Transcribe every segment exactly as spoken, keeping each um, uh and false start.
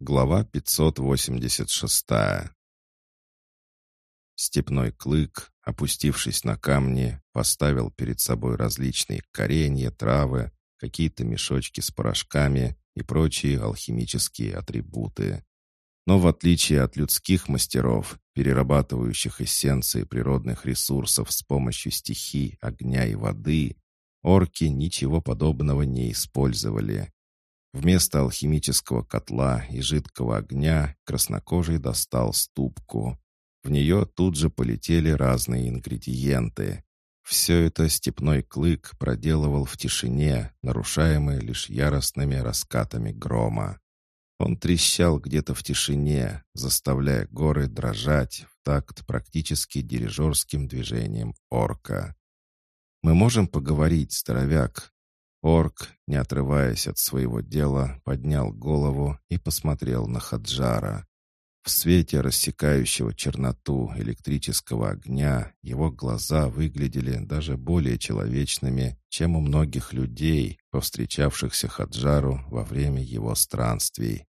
Глава пятьсот восемьдесят шесть. Степной клык, опустившись на камни, поставил перед собой различные коренья, травы, какие-то мешочки с порошками и прочие алхимические атрибуты. Но в отличие от людских мастеров, перерабатывающих эссенции природных ресурсов с помощью стихий огня и воды, орки ничего подобного не использовали. Вместо алхимического котла и жидкого огня краснокожий достал ступку. В нее тут же полетели разные ингредиенты. Все это степной клык проделывал в тишине, нарушаемой лишь яростными раскатами грома. Он трещал где-то в тишине, заставляя горы дрожать в такт практически дирижерским движением орка. «Мы можем поговорить, здоровяк?» Орк, не отрываясь от своего дела, поднял голову и посмотрел на Хаджара. В свете рассекающего черноту электрического огня его глаза выглядели даже более человечными, чем у многих людей, повстречавшихся Хаджару во время его странствий.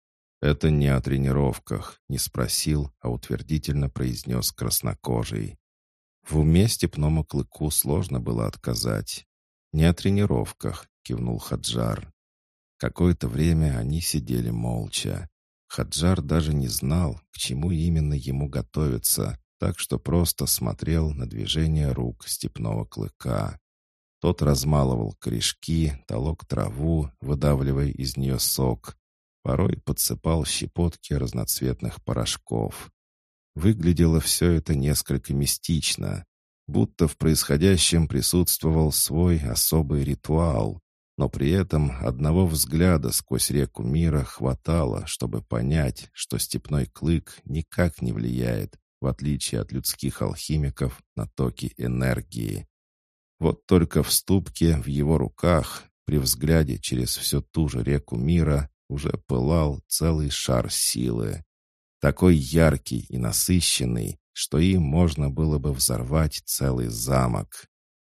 «Это не о тренировках», — не спросил, а утвердительно произнес краснокожий. В уме степному клыку сложно было отказать. «Не о тренировках», — кивнул Хаджар. Какое-то время они сидели молча. Хаджар даже не знал, к чему именно ему готовиться, так что просто смотрел на движение рук степного клыка. Тот размалывал корешки, толок траву, выдавливая из нее сок. Порой подсыпал щепотки разноцветных порошков. Выглядело все это несколько мистично, будто в происходящем присутствовал свой особый ритуал, но при этом одного взгляда сквозь реку мира хватало, чтобы понять, что степной клык никак не влияет, в отличие от людских алхимиков, на токи энергии. Вот только в ступке в его руках, при взгляде через всю ту же реку мира, уже пылал целый шар силы. Такой яркий и насыщенный, что им можно было бы взорвать целый замок.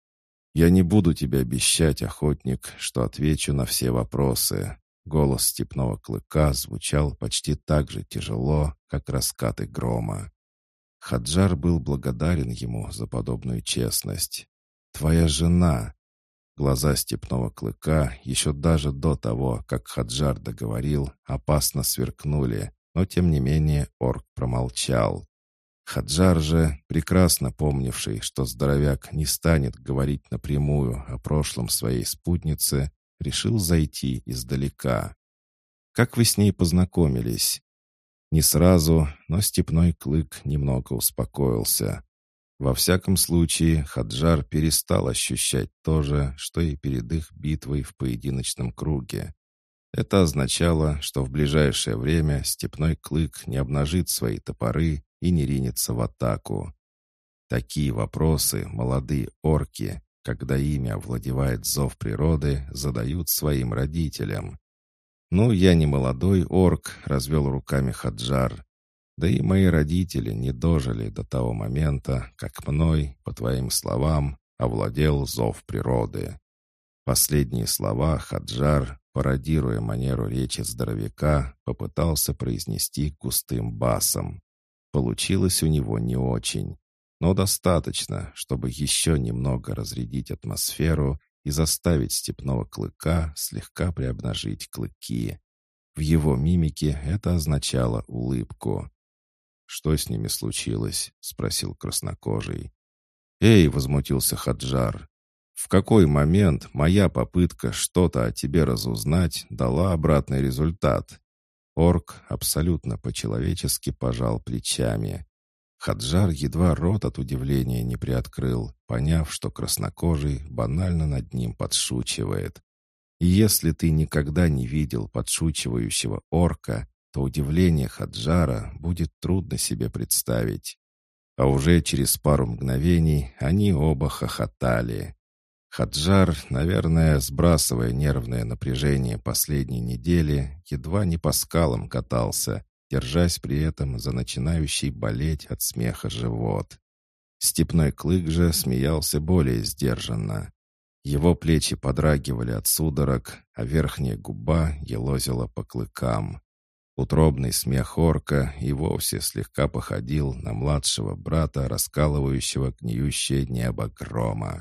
«Я не буду тебе обещать, охотник, что отвечу на все вопросы». Голос степного клыка звучал почти так же тяжело, как раскаты грома. Хаджар был благодарен ему за подобную честность. «Твоя жена». Глаза степного клыка еще даже до того, как Хаджар договорил, опасно сверкнули, но тем не менее орк промолчал. Хаджар же, прекрасно помнивший, что здоровяк не станет говорить напрямую о прошлом своей спутницы, решил зайти издалека. «Как вы с ней познакомились?» Не сразу, но степной клык немного успокоился. Во всяком случае, Хаджар перестал ощущать то же, что и перед их битвой в поединочном круге. Это означало, что в ближайшее время степной клык не обнажит свои топоры и не ринется в атаку. Такие вопросы молодые орки, когда ими овладевает зов природы, задают своим родителям. «Ну, я не молодой орк», — развел руками Хаджар. «Да и мои родители не дожили до того момента, как мной, по твоим словам, овладел зов природы». Последние слова Хаджар, пародируя манеру речи здоровяка, попытался произнести густым басом. Получилось у него не очень, но достаточно, чтобы еще немного разрядить атмосферу и заставить степного клыка слегка приобнажить клыки. В его мимике это означало улыбку. «Что с ними случилось?» — спросил краснокожий. «Эй!» — возмутился Хаджар. «В какой момент моя попытка что-то о тебе разузнать дала обратный результат?» Орк абсолютно по-человечески пожал плечами. Хаджар едва рот от удивления не приоткрыл, поняв, что краснокожий банально над ним подшучивает. И если ты никогда не видел подшучивающего орка, то удивление Хаджара будет трудно себе представить. А уже через пару мгновений они оба хохотали. Хаджар, наверное, сбрасывая нервное напряжение последней недели, едва не по скалам катался, держась при этом за начинающий болеть от смеха живот. Степной клык же смеялся более сдержанно. Его плечи подрагивали от судорог, а верхняя губа елозила по клыкам. Утробный смех орка и вовсе слегка походил на младшего брата, раскалывающего гниющее небо грома.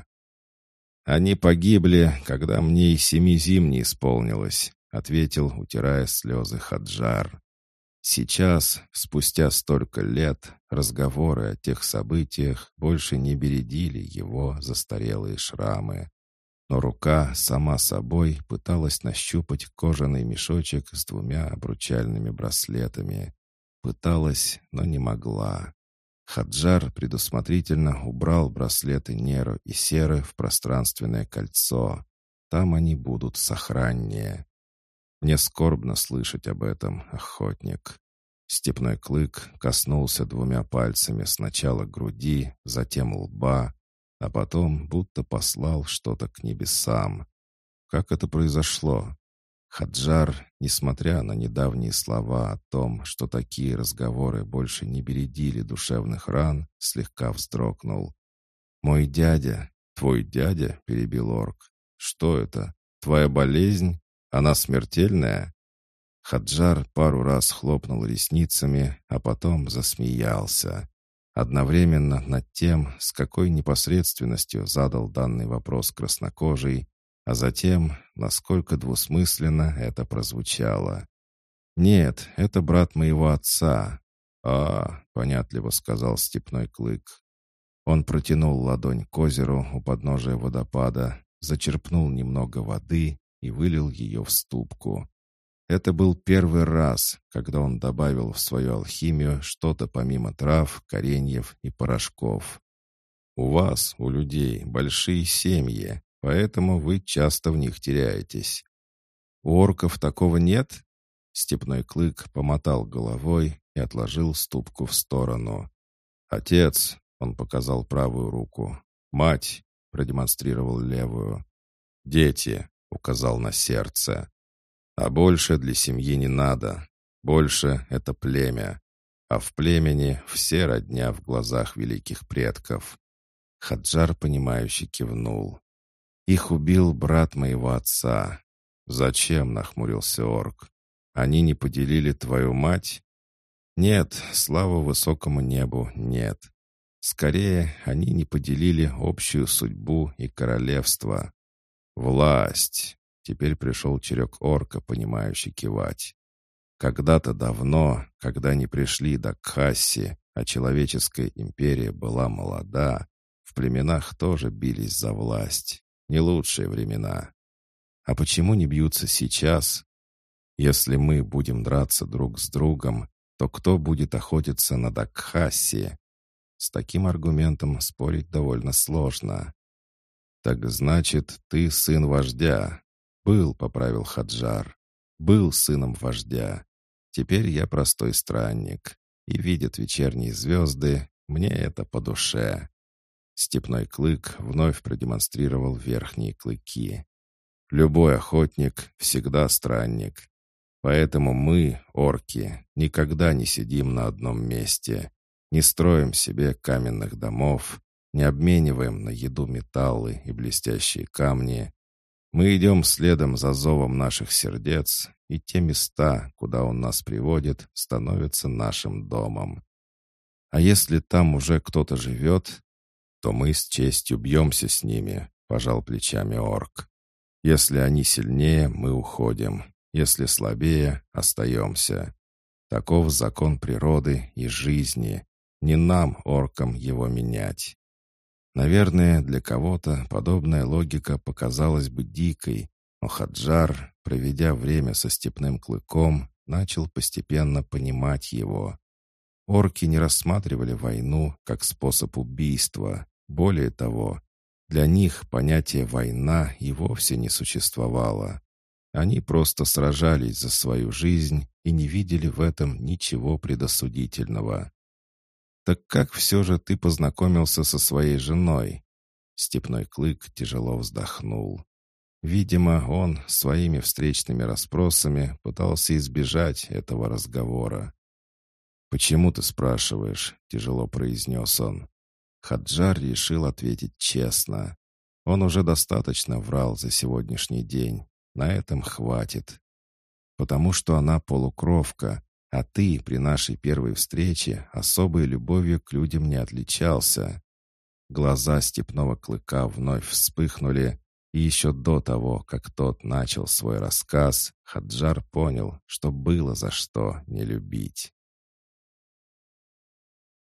«Они погибли, когда мне и семи зим не исполнилось», — ответил, утирая слезы Хаджар. Сейчас, спустя столько лет, разговоры о тех событиях больше не бередили его застарелые шрамы. Но рука сама собой пыталась нащупать кожаный мешочек с двумя обручальными браслетами. Пыталась, но не могла. Хаджар предусмотрительно убрал браслеты Неру и Серы в пространственное кольцо. Там они будут сохраннее. Мне скорбно слышать об этом, охотник. Степной клык коснулся двумя пальцами сначала груди, затем лба, а потом будто послал что-то к небесам. Как это произошло? Хаджар, несмотря на недавние слова о том, что такие разговоры больше не бередили душевных ран, слегка вздрогнул. «Мой дядя, твой дядя?» — перебил орк. «Что это? Твоя болезнь? Она смертельная?» Хаджар пару раз хлопнул ресницами, а потом засмеялся. Одновременно над тем, с какой непосредственностью задал данный вопрос краснокожий, а затем, насколько двусмысленно это прозвучало. «Нет, это брат моего отца». «А, — понятливо сказал Степной клык». Он протянул ладонь к озеру у подножия водопада, зачерпнул немного воды и вылил ее в ступку. Это был первый раз, когда он добавил в свою алхимию что-то помимо трав, кореньев и порошков. «У вас, у людей, большие семьи, поэтому вы часто в них теряетесь. У орков такого нет?» Степной клык помотал головой и отложил ступку в сторону. «Отец», — он показал правую руку, «мать», — продемонстрировал левую, «дети», — указал на сердце. А больше для семьи не надо. Больше — это племя. А в племени все родня в глазах великих предков. Хаджар, понимающе кивнул. Их убил брат моего отца. Зачем, нахмурился орк? Они не поделили твою мать? Нет, слава высокому небу, нет. Скорее, они не поделили общую судьбу и королевство. Власть. Теперь пришел черед орка, понимающий кивать. Когда-то давно, когда они пришли до Кхасси, а человеческая империя была молода, в племенах тоже бились за власть. Не лучшие времена. А почему не бьются сейчас? Если мы будем драться друг с другом, то кто будет охотиться на Дакхасси? С таким аргументом спорить довольно сложно. Так значит, ты сын вождя. «Был», — поправил Хаджар, — «был сыном вождя. Теперь я простой странник, и видят вечерние звезды, мне это по душе». Степной клык вновь продемонстрировал верхние клыки. «Любой охотник всегда странник. Поэтому мы, орки, никогда не сидим на одном месте, не строим себе каменных домов, не обмениваем на еду металлы и блестящие камни. Мы идем следом за зовом наших сердец, и те места, куда он нас приводит, становятся нашим домом. А если там уже кто-то живет, то мы с честью бьемся с ними», — пожал плечами орк. «Если они сильнее, мы уходим. Если слабее, остаемся. Таков закон природы и жизни. Не нам, оркам, его менять». Наверное, для кого-то подобная логика показалась бы дикой, но Хаджар, проведя время со Степным клыком, начал постепенно понимать его. Орки не рассматривали войну как способ убийства. Более того, для них понятие «война» и вовсе не существовало. Они просто сражались за свою жизнь и не видели в этом ничего предосудительного. «Так как все же ты познакомился со своей женой?» Степной клык тяжело вздохнул. Видимо, он своими встречными расспросами пытался избежать этого разговора. «Почему ты спрашиваешь?» — тяжело произнес он. Хаджар решил ответить честно. Он уже достаточно врал за сегодняшний день. На этом хватит. «Потому что она полукровка, А ты при нашей первой встрече особой любовью к людям не отличался». Глаза степного клыка вновь вспыхнули, и еще до того, как тот начал свой рассказ, Хаджар понял, что было за что не любить.